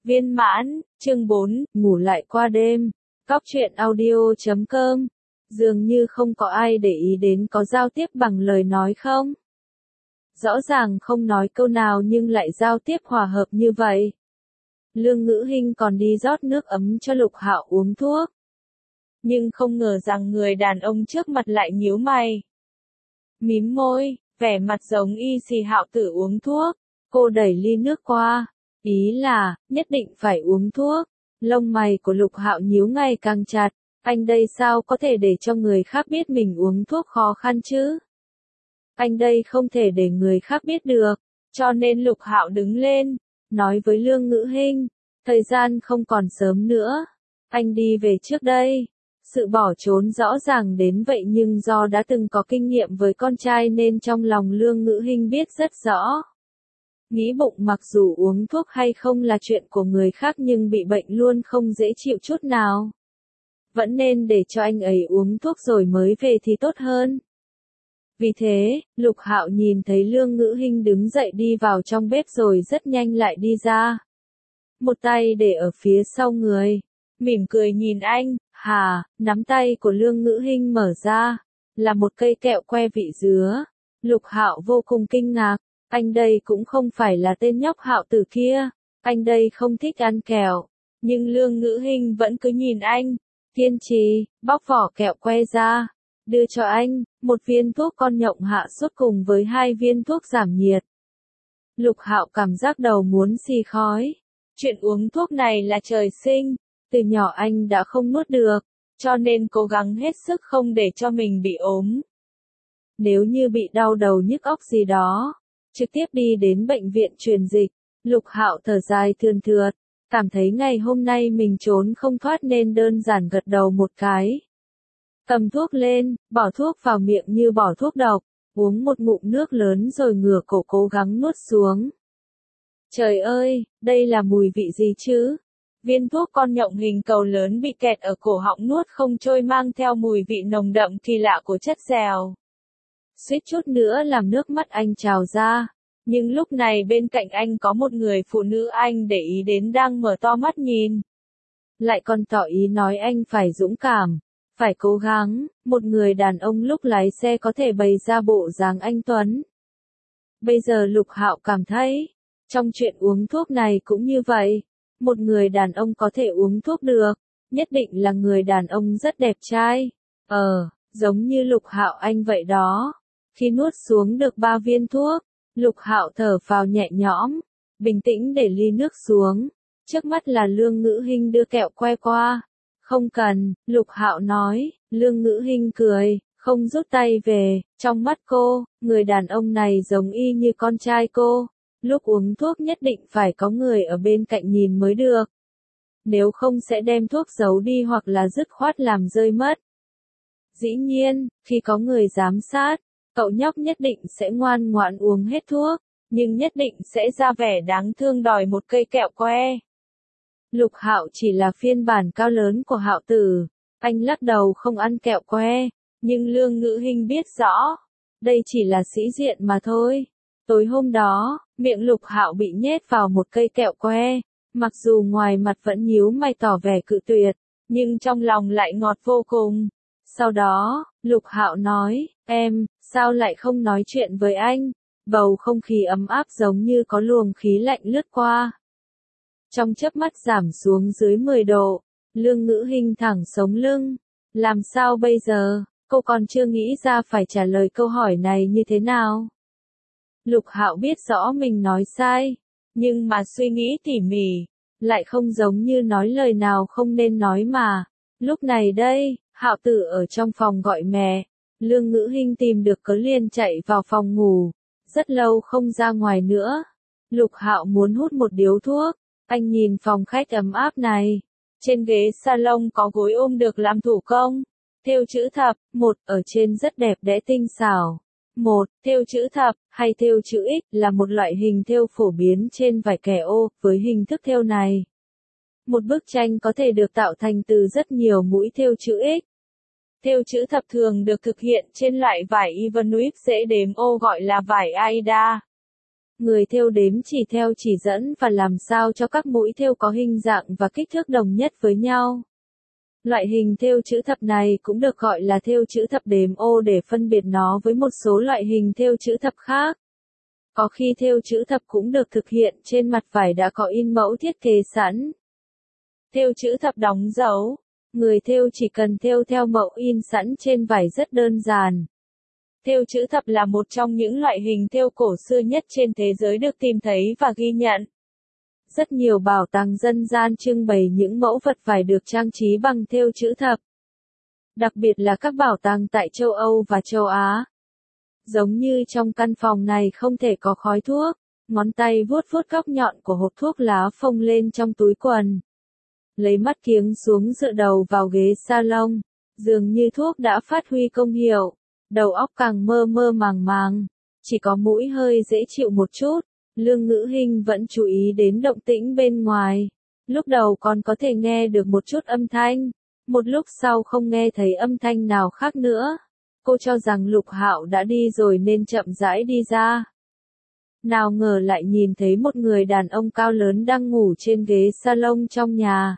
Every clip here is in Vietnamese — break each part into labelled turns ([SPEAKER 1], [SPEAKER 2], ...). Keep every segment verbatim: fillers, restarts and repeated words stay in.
[SPEAKER 1] Viên mãn, chương bốn, ngủ lại qua đêm. Cóc truyện audio chấm com. Dường như không có ai để ý đến có giao tiếp bằng lời nói không? Rõ ràng không nói câu nào nhưng lại giao tiếp hòa hợp như vậy. Lương Ngữ Hinh còn đi rót nước ấm cho Lục Hạo uống thuốc. Nhưng không ngờ rằng người đàn ông trước mặt lại nhíu mày. Mím môi, vẻ mặt giống y xì Hạo Tử uống thuốc. Cô đẩy ly nước qua. Ý là, nhất định phải uống thuốc. Lông mày của Lục Hạo nhíu ngày càng chặt. Anh đây sao có thể để cho người khác biết mình uống thuốc khó khăn chứ? Anh đây không thể để người khác biết được. Cho nên Lục Hạo đứng lên, nói với Lương Ngữ Hinh, thời gian không còn sớm nữa. Anh đi về trước đây. Sự bỏ trốn rõ ràng đến vậy nhưng do đã từng có kinh nghiệm với con trai nên trong lòng Lương Ngữ Hinh biết rất rõ. Nghĩ bụng mặc dù uống thuốc hay không là chuyện của người khác nhưng bị bệnh luôn không dễ chịu chút nào. Vẫn nên để cho anh ấy uống thuốc rồi mới về thì tốt hơn. Vì thế, Lục Hạo nhìn thấy Lương Ngữ Hinh đứng dậy đi vào trong bếp rồi rất nhanh lại đi ra. Một tay để ở phía sau người, mỉm cười nhìn anh, hà, nắm tay của Lương Ngữ Hinh mở ra, là một cây kẹo que vị dứa. Lục Hạo vô cùng kinh ngạc, anh đây cũng không phải là tên nhóc Hạo Tử kia, anh đây không thích ăn kẹo, nhưng Lương Ngữ Hinh vẫn cứ nhìn anh, kiên trì, bóc vỏ kẹo que ra, đưa cho anh, một viên thuốc con nhộng hạ sốt cùng với hai viên thuốc giảm nhiệt. Lục Hạo cảm giác đầu muốn xì khói, chuyện uống thuốc này là trời sinh, từ nhỏ anh đã không nuốt được, cho nên cố gắng hết sức không để cho mình bị ốm. Nếu như bị đau đầu nhức óc gì đó, trực tiếp đi đến bệnh viện truyền dịch. Lục Hạo thở dài thườn thượt, cảm thấy ngày hôm nay mình trốn không thoát nên đơn giản gật đầu một cái. Cầm thuốc lên, bỏ thuốc vào miệng như bỏ thuốc độc, uống một ngụm nước lớn rồi ngửa cổ cố gắng nuốt xuống. Trời ơi, đây là mùi vị gì chứ? Viên thuốc con nhộng hình cầu lớn bị kẹt ở cổ họng nuốt không trôi mang theo mùi vị nồng đậm kỳ lạ của chất dẻo. Suýt chút nữa làm nước mắt anh trào ra. Nhưng lúc này bên cạnh anh có một người phụ nữ anh để ý đến đang mở to mắt nhìn. Lại còn tỏ ý nói anh phải dũng cảm, phải cố gắng, một người đàn ông lúc lái xe có thể bày ra bộ dáng anh tuấn. Bây giờ Lục Hạo cảm thấy, trong chuyện uống thuốc này cũng như vậy, một người đàn ông có thể uống thuốc được, nhất định là người đàn ông rất đẹp trai. Ờ, giống như Lục Hạo anh vậy đó. Khi nuốt xuống được ba viên thuốc, Lục Hạo thở phào nhẹ nhõm, bình tĩnh để ly nước xuống. Trước mắt là Lương Ngữ Hinh đưa kẹo que qua. Không cần, Lục Hạo nói. Lương Ngữ Hinh cười, không rút tay về. Trong mắt cô, người đàn ông này giống y như con trai cô. Lúc uống thuốc nhất định phải có người ở bên cạnh nhìn mới được. Nếu không sẽ đem thuốc giấu đi hoặc là dứt khoát làm rơi mất. Dĩ nhiên, khi có người giám sát, cậu nhóc nhất định sẽ ngoan ngoãn uống hết thuốc, nhưng nhất định sẽ ra vẻ đáng thương đòi một cây kẹo que. Lục Hạo chỉ là phiên bản cao lớn của Hạo Tử, anh lắc đầu không ăn kẹo que, nhưng Lương Ngữ Hinh biết rõ, đây chỉ là sĩ diện mà thôi. Tối hôm đó, miệng Lục Hạo bị nhét vào một cây kẹo que, mặc dù ngoài mặt vẫn nhíu mày tỏ vẻ cự tuyệt, nhưng trong lòng lại ngọt vô cùng. Sau đó, Lục Hạo nói, em, sao lại không nói chuyện với anh? Bầu không khí ấm áp giống như có luồng khí lạnh lướt qua. Trong chớp mắt giảm xuống dưới mười độ, Lương Ngữ Hinh thẳng sống lưng. Làm sao bây giờ? Cô còn chưa nghĩ ra phải trả lời câu hỏi này như thế nào. Lục Hạo biết rõ mình nói sai, nhưng mà suy nghĩ tỉ mỉ, lại không giống như nói lời nào không nên nói mà. Lúc này đây, Hạo Tử ở trong phòng gọi mẹ. Lương Ngữ Hinh tìm được cớ liền chạy vào phòng ngủ, rất lâu không ra ngoài nữa. Lục Hạo muốn hút một điếu thuốc, anh nhìn phòng khách ấm áp này. Trên ghế salon có gối ôm được làm thủ công, thêu chữ thập, một ở trên rất đẹp đẽ tinh xảo. Một, thêu chữ thập, hay thêu chữ X là một loại hình thêu phổ biến trên vải kẻ ô, với hình thức thêu này. Một bức tranh có thể được tạo thành từ rất nhiều mũi thêu chữ X. Thêu chữ thập thường được thực hiện trên loại vải Ivanhoe dễ đếm ô gọi là vải Aida. Người thêu đếm chỉ theo chỉ dẫn và làm sao cho các mũi thêu có hình dạng và kích thước đồng nhất với nhau. Loại hình thêu chữ thập này cũng được gọi là thêu chữ thập đếm ô để phân biệt nó với một số loại hình thêu chữ thập khác. Có khi thêu chữ thập cũng được thực hiện trên mặt vải đã có in mẫu thiết kế sẵn. Thêu chữ thập đóng dấu. Người thêu chỉ cần thêu theo mẫu in sẵn trên vải rất đơn giản. Thêu chữ thập là một trong những loại hình thêu cổ xưa nhất trên thế giới được tìm thấy và ghi nhận. Rất nhiều bảo tàng dân gian trưng bày những mẫu vật vải được trang trí bằng thêu chữ thập. Đặc biệt là các bảo tàng tại châu Âu và châu Á. Giống như trong căn phòng này không thể có khói thuốc, ngón tay vuốt vuốt góc nhọn của hộp thuốc lá phông lên trong túi quần. Lấy mắt kiếng xuống dựa đầu vào ghế salon, dường như thuốc đã phát huy công hiệu, đầu óc càng mơ mơ màng màng, chỉ có mũi hơi dễ chịu một chút. Lương Ngữ Hinh vẫn chú ý đến động tĩnh bên ngoài. Lúc đầu còn có thể nghe được một chút âm thanh, một lúc sau không nghe thấy âm thanh nào khác nữa. Cô cho rằng Lục Hạo đã đi rồi nên chậm rãi đi ra. Nào ngờ lại nhìn thấy một người đàn ông cao lớn đang ngủ trên ghế salon trong nhà.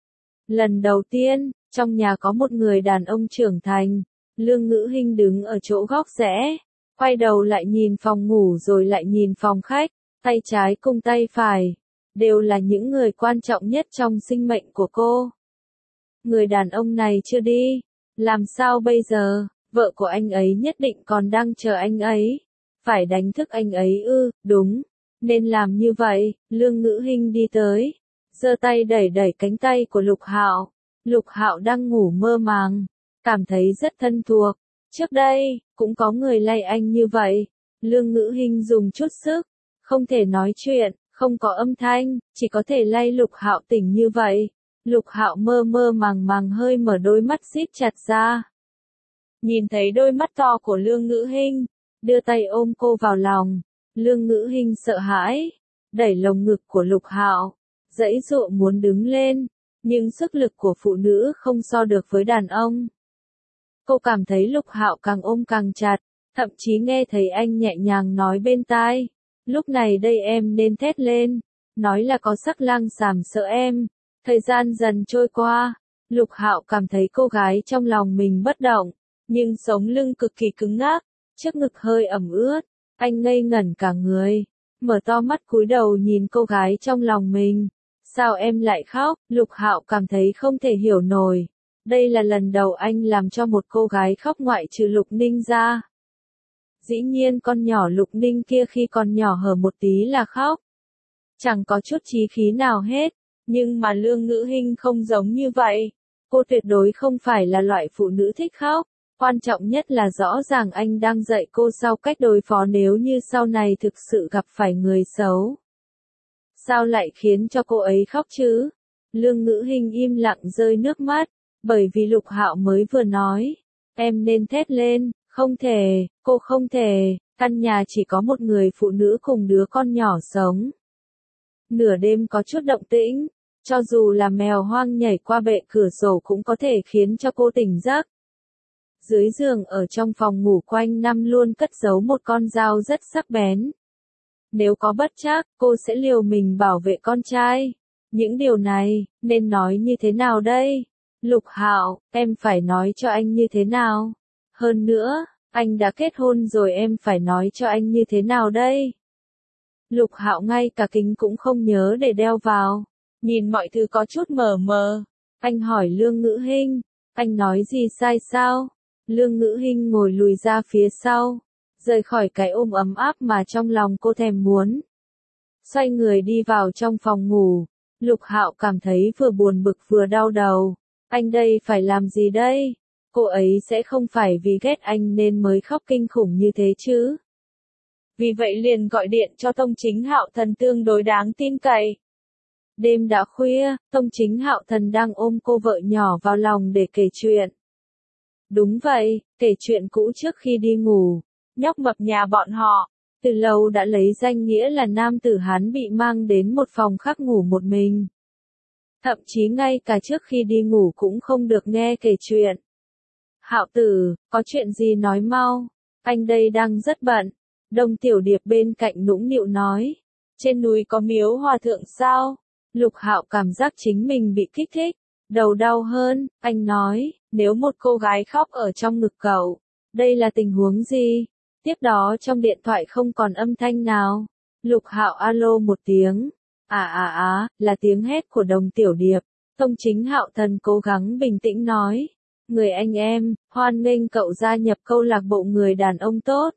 [SPEAKER 1] Lần đầu tiên, trong nhà có một người đàn ông trưởng thành. Lương Ngữ Hinh đứng ở chỗ góc rẽ, quay đầu lại nhìn phòng ngủ rồi lại nhìn phòng khách, tay trái cùng tay phải, đều là những người quan trọng nhất trong sinh mệnh của cô. Người đàn ông này chưa đi, làm sao bây giờ, vợ của anh ấy nhất định còn đang chờ anh ấy, phải đánh thức anh ấy ư, đúng, nên làm như vậy. Lương Ngữ Hinh đi tới, giơ tay đẩy đẩy cánh tay của Lục Hạo. Lục Hạo đang ngủ mơ màng, cảm thấy rất thân thuộc. Trước đây, cũng có người lay anh như vậy. Lương Ngữ Hinh dùng chút sức, không thể nói chuyện, không có âm thanh, chỉ có thể lay Lục Hạo tỉnh như vậy. Lục Hạo mơ mơ màng màng hơi mở đôi mắt síp chặt ra. Nhìn thấy đôi mắt to của Lương Ngữ Hinh, đưa tay ôm cô vào lòng. Lương Ngữ Hinh sợ hãi, đẩy lồng ngực của Lục Hạo, giãy giụa muốn đứng lên, nhưng sức lực của phụ nữ không so được với đàn ông. Cô cảm thấy Lục Hạo càng ôm càng chặt, thậm chí nghe thấy anh nhẹ nhàng nói bên tai, lúc này đây em nên thét lên, nói là có sắc lang sàm sợ em. Thời gian dần trôi qua, Lục Hạo cảm thấy cô gái trong lòng mình bất động, nhưng sống lưng cực kỳ cứng ngắc, trước ngực hơi ẩm ướt, anh ngây ngẩn cả người, mở to mắt cúi đầu nhìn cô gái trong lòng mình. Sao em lại khóc? Lục Hạo cảm thấy không thể hiểu nổi. Đây là lần đầu anh làm cho một cô gái khóc ngoại trừ Lục Ninh ra. Dĩ nhiên con nhỏ Lục Ninh kia khi còn nhỏ hở một tí là khóc. Chẳng có chút chí khí nào hết. Nhưng mà Lương Ngữ Hinh không giống như vậy. Cô tuyệt đối không phải là loại phụ nữ thích khóc. Quan trọng nhất là rõ ràng anh đang dạy cô sau cách đối phó nếu như sau này thực sự gặp phải người xấu. Sao lại khiến cho cô ấy khóc chứ? Lương Ngữ Hinh im lặng rơi nước mắt, bởi vì Lục Hạo mới vừa nói, em nên thét lên, không thể, cô không thể, căn nhà chỉ có một người phụ nữ cùng đứa con nhỏ sống. Nửa đêm có chút động tĩnh, cho dù là mèo hoang nhảy qua bệ cửa sổ cũng có thể khiến cho cô tỉnh giấc. Dưới giường ở trong phòng ngủ quanh năm luôn cất giấu một con dao rất sắc bén. Nếu có bất trắc, cô sẽ liều mình bảo vệ con trai. Những điều này, nên nói như thế nào đây? Lục Hạo, em phải nói cho anh như thế nào? Hơn nữa, anh đã kết hôn rồi em phải nói cho anh như thế nào đây? Lục Hạo ngay cả kính cũng không nhớ để đeo vào. Nhìn mọi thứ có chút mờ mờ. Anh hỏi Lương Ngữ Hinh, anh nói gì sai sao? Lương Ngữ Hinh ngồi lùi ra phía sau, rời khỏi cái ôm ấm áp mà trong lòng cô thèm muốn. Xoay người đi vào trong phòng ngủ, Lục Hạo cảm thấy vừa buồn bực vừa đau đầu. Anh đây phải làm gì đây? Cô ấy sẽ không phải vì ghét anh nên mới khóc kinh khủng như thế chứ? Vì vậy liền gọi điện cho Tông Chính Hạo Thần tương đối đáng tin cậy. Đêm đã khuya, Tông Chính Hạo Thần đang ôm cô vợ nhỏ vào lòng để kể chuyện. Đúng vậy, kể chuyện cũ trước khi đi ngủ. Nhóc mập nhà bọn họ, từ lâu đã lấy danh nghĩa là nam tử Hán bị mang đến một phòng khác ngủ một mình. Thậm chí ngay cả trước khi đi ngủ cũng không được nghe kể chuyện. Hạo tử, có chuyện gì nói mau, anh đây đang rất bận. Đông Tiểu Điệp bên cạnh nũng nịu nói. Trên núi có miếu hòa thượng sao? Lục Hạo cảm giác chính mình bị kích thích. Đầu đau hơn, anh nói, nếu một cô gái khóc ở trong ngực cậu, đây là tình huống gì? Tiếp đó trong điện thoại không còn âm thanh nào. Lục Hạo alo một tiếng. À à à, là tiếng hét của Đồng Tiểu Điệp. Tông Chính Hạo Thần cố gắng bình tĩnh nói. Người anh em, hoan nghênh cậu gia nhập câu lạc bộ người đàn ông tốt.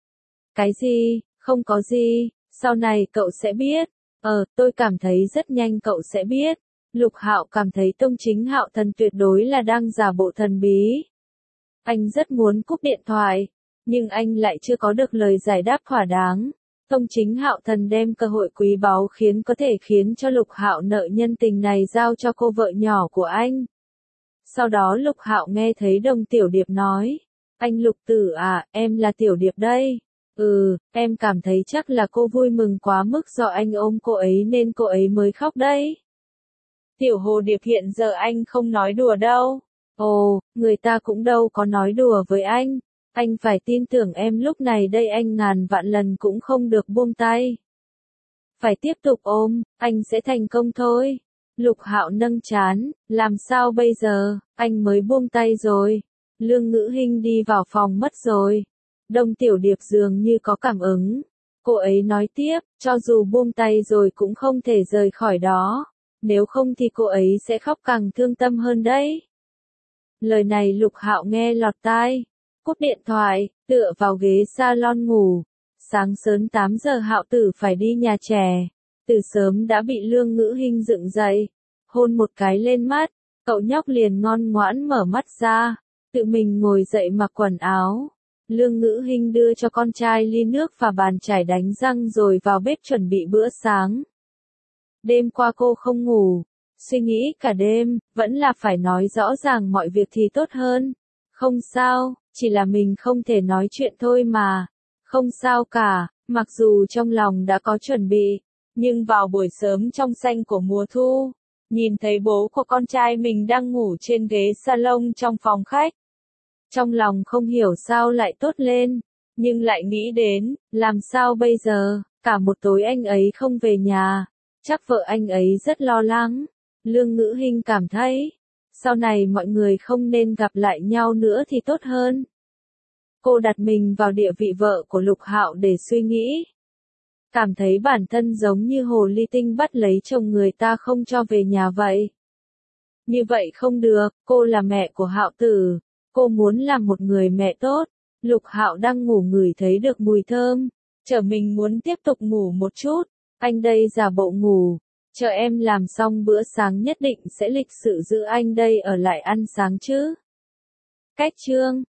[SPEAKER 1] Cái gì, không có gì, sau này cậu sẽ biết. Ờ, tôi cảm thấy rất nhanh cậu sẽ biết. Lục Hạo cảm thấy Tông Chính Hạo Thần tuyệt đối là đang giả bộ thần bí. Anh rất muốn cúp điện thoại, nhưng anh lại chưa có được lời giải đáp thỏa đáng. Tông Chính Hạo Thần đem cơ hội quý báu khiến có thể khiến cho Lục Hạo nợ nhân tình này giao cho cô vợ nhỏ của anh. Sau đó Lục Hạo nghe thấy Đồng Tiểu Điệp nói, anh Lục Tử à, em là Tiểu Điệp đây. Ừ, em cảm thấy chắc là cô vui mừng quá mức do anh ôm cô ấy nên cô ấy mới khóc đấy. Tiểu Hồ Điệp hiện giờ anh không nói đùa đâu. Ồ, người ta cũng đâu có nói đùa với anh. Anh phải tin tưởng em lúc này đây anh ngàn vạn lần cũng không được buông tay. Phải tiếp tục ôm, anh sẽ thành công thôi. Lục Hạo nâng trán, làm sao bây giờ, anh mới buông tay rồi. Lương Ngữ Hinh đi vào phòng mất rồi. Đông Tiểu Điệp dường như có cảm ứng. Cô ấy nói tiếp, cho dù buông tay rồi cũng không thể rời khỏi đó. Nếu không thì cô ấy sẽ khóc càng thương tâm hơn đấy. Lời này Lục Hạo nghe lọt tai. Cúp điện thoại, tựa vào ghế salon ngủ. Sáng sớm tám giờ Hạo Tử phải đi nhà trẻ. Từ sớm đã bị Lương Ngữ Hinh dựng dậy. Hôn một cái lên mắt, cậu nhóc liền ngoan ngoãn mở mắt ra. Tự mình ngồi dậy mặc quần áo. Lương Ngữ Hinh đưa cho con trai ly nước và bàn chải đánh răng rồi vào bếp chuẩn bị bữa sáng. Đêm qua cô không ngủ, suy nghĩ cả đêm, vẫn là phải nói rõ ràng mọi việc thì tốt hơn. Không sao, chỉ là mình không thể nói chuyện thôi mà. Không sao cả, mặc dù trong lòng đã có chuẩn bị, nhưng vào buổi sớm trong xanh của mùa thu, nhìn thấy bố của con trai mình đang ngủ trên ghế salon trong phòng khách. Trong lòng không hiểu sao lại tốt lên, nhưng lại nghĩ đến, làm sao bây giờ, cả một tối anh ấy không về nhà, chắc vợ anh ấy rất lo lắng. Lương Ngữ Hinh cảm thấy, sau này mọi người không nên gặp lại nhau nữa thì tốt hơn. Cô đặt mình vào địa vị vợ của Lục Hạo để suy nghĩ. Cảm thấy bản thân giống như hồ ly tinh bắt lấy chồng người ta không cho về nhà vậy. Như vậy không được, cô là mẹ của Hạo Tử. Cô muốn làm một người mẹ tốt. Lục Hạo đang ngủ ngửi thấy được mùi thơm. Chờ mình muốn tiếp tục ngủ một chút. Anh đây giả bộ ngủ. Chờ em làm xong bữa sáng nhất định sẽ lịch sự giữ anh đây ở lại ăn sáng chứ. Cách chương